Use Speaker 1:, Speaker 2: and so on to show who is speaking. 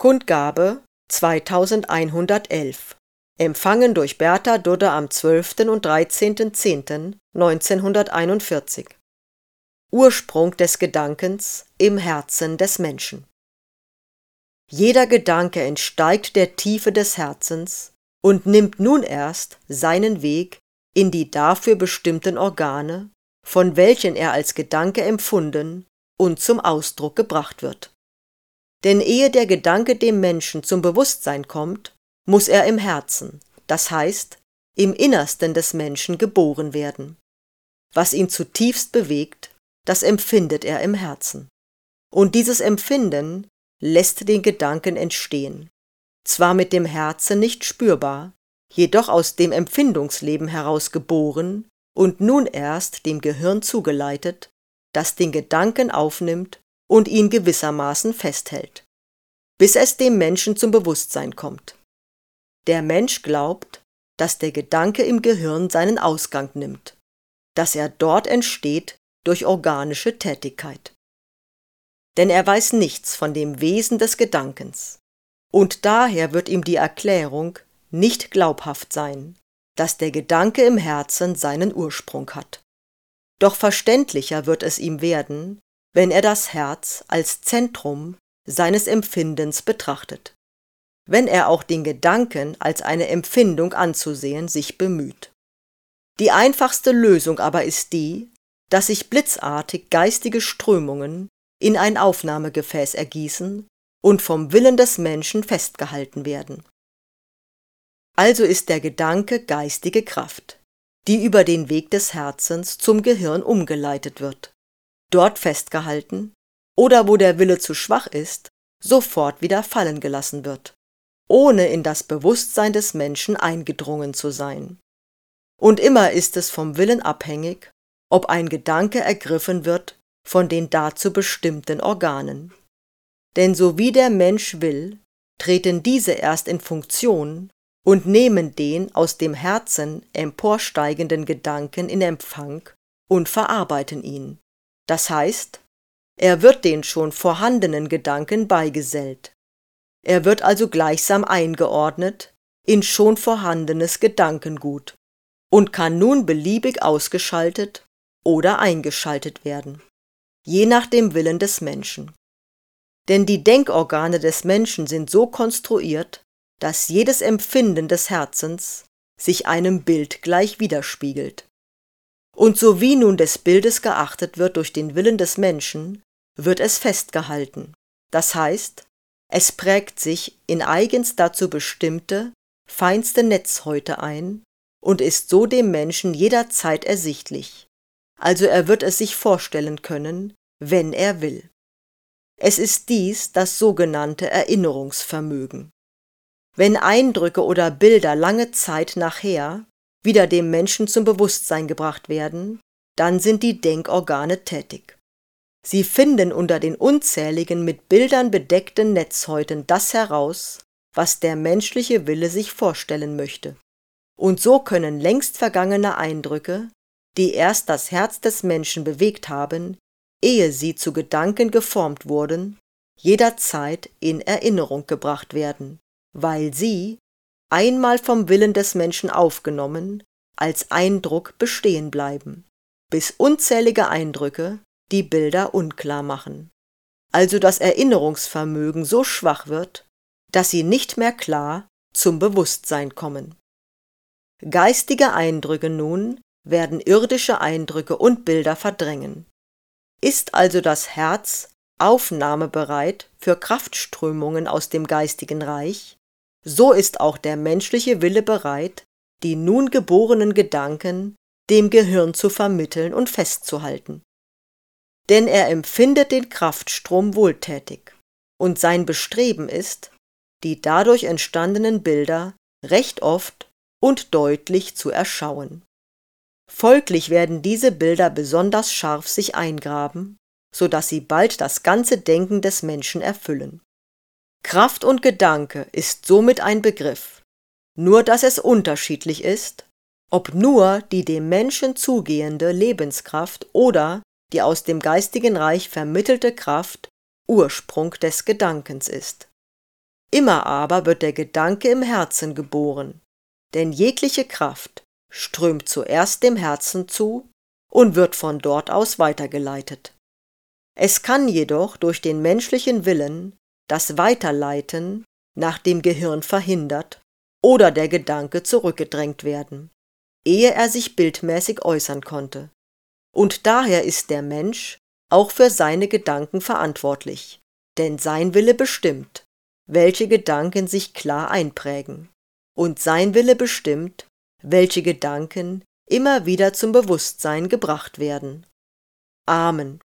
Speaker 1: Kundgabe 2111. Empfangen durch Bertha Dudde am 12. und 13.10.1941. Ursprung des Gedankens im Herzen des Menschen. Jeder Gedanke entsteigt der Tiefe des Herzens und nimmt nun erst seinen Weg in die dafür bestimmten Organe, von welchen er als Gedanke empfunden und zum Ausdruck gebracht wird. Denn ehe der Gedanke dem Menschen zum Bewusstsein kommt, muss er im Herzen, das heißt im Innersten des Menschen geboren werden. Was ihn zutiefst bewegt, das empfindet er im Herzen. Und dieses Empfinden lässt den Gedanken entstehen. Zwar mit dem Herzen nicht spürbar, jedoch aus dem Empfindungsleben heraus geboren und nun erst dem Gehirn zugeleitet, das den Gedanken aufnimmt und ihn gewissermaßen festhält, bis es dem Menschen zum Bewusstsein kommt. Der Mensch glaubt, dass der Gedanke im Gehirn seinen Ausgang nimmt, dass er dort entsteht durch organische Tätigkeit. Denn er weiß nichts von dem Wesen des Gedankens, und daher wird ihm die Erklärung nicht glaubhaft sein, dass der Gedanke im Herzen seinen Ursprung hat. Doch verständlicher wird es ihm werden, wenn er das Herz als Zentrum seines Empfindens betrachtet, wenn er auch den Gedanken als eine Empfindung anzusehen sich bemüht. Die einfachste Lösung aber ist die, dass sich blitzartig geistige Strömungen in ein Aufnahmegefäß ergießen und vom Willen des Menschen festgehalten werden. Also ist der Gedanke geistige Kraft, die über den Weg des Herzens zum Gehirn umgeleitet wird, dort festgehalten oder wo der Wille zu schwach ist, sofort wieder fallen gelassen wird, ohne in das Bewusstsein des Menschen eingedrungen zu sein. Und immer ist es vom Willen abhängig, ob ein Gedanke ergriffen wird von den dazu bestimmten Organen. Denn so wie der Mensch will, treten diese erst in Funktion und nehmen den aus dem Herzen emporsteigenden Gedanken in Empfang und verarbeiten ihn. Das heißt, er wird den schon vorhandenen Gedanken beigesellt. Er wird also gleichsam eingeordnet in schon vorhandenes Gedankengut und kann nun beliebig ausgeschaltet oder eingeschaltet werden, je nach dem Willen des Menschen. Denn die Denkorgane des Menschen sind so konstruiert, dass jedes Empfinden des Herzens sich einem Bild gleich widerspiegelt. Und so wie nun des Bildes geachtet wird durch den Willen des Menschen, wird es festgehalten. Das heißt, es prägt sich in eigens dazu bestimmte, feinste Netzhäute ein und ist so dem Menschen jederzeit ersichtlich. Also er wird es sich vorstellen können, wenn er will. Es ist dies das sogenannte Erinnerungsvermögen. Wenn Eindrücke oder Bilder lange Zeit nachher wieder dem Menschen zum Bewusstsein gebracht werden, dann sind die Denkorgane tätig. Sie finden unter den unzähligen mit Bildern bedeckten Netzhäuten das heraus, was der menschliche Wille sich vorstellen möchte. Und so können längst vergangene Eindrücke, die erst das Herz des Menschen bewegt haben, ehe sie zu Gedanken geformt wurden, jederzeit in Erinnerung gebracht werden, weil sie, einmal vom Willen des Menschen aufgenommen, als Eindruck bestehen bleiben, bis unzählige Eindrücke die Bilder unklar machen. Also das Erinnerungsvermögen so schwach wird, dass sie nicht mehr klar zum Bewusstsein kommen. Geistige Eindrücke nun werden irdische Eindrücke und Bilder verdrängen. Ist also das Herz aufnahmebereit für Kraftströmungen aus dem geistigen Reich, so ist auch der menschliche Wille bereit, die nun geborenen Gedanken dem Gehirn zu vermitteln und festzuhalten. Denn er empfindet den Kraftstrom wohltätig, und sein Bestreben ist, die dadurch entstandenen Bilder recht oft und deutlich zu erschauen. Folglich werden diese Bilder besonders scharf sich eingraben, so dass sie bald das ganze Denken des Menschen erfüllen. Kraft und Gedanke ist somit ein Begriff, nur dass es unterschiedlich ist, ob nur die dem Menschen zugehende Lebenskraft oder die aus dem geistigen Reich vermittelte Kraft Ursprung des Gedankens ist. Immer aber wird der Gedanke im Herzen geboren, denn jegliche Kraft strömt zuerst dem Herzen zu und wird von dort aus weitergeleitet. Es kann jedoch durch den menschlichen Willen das Weiterleiten nach dem Gehirn verhindert oder der Gedanke zurückgedrängt werden, ehe er sich bildmäßig äußern konnte. Und daher ist der Mensch auch für seine Gedanken verantwortlich, denn sein Wille bestimmt, welche Gedanken sich klar einprägen, und sein Wille bestimmt, welche Gedanken immer wieder zum Bewusstsein gebracht werden. Amen.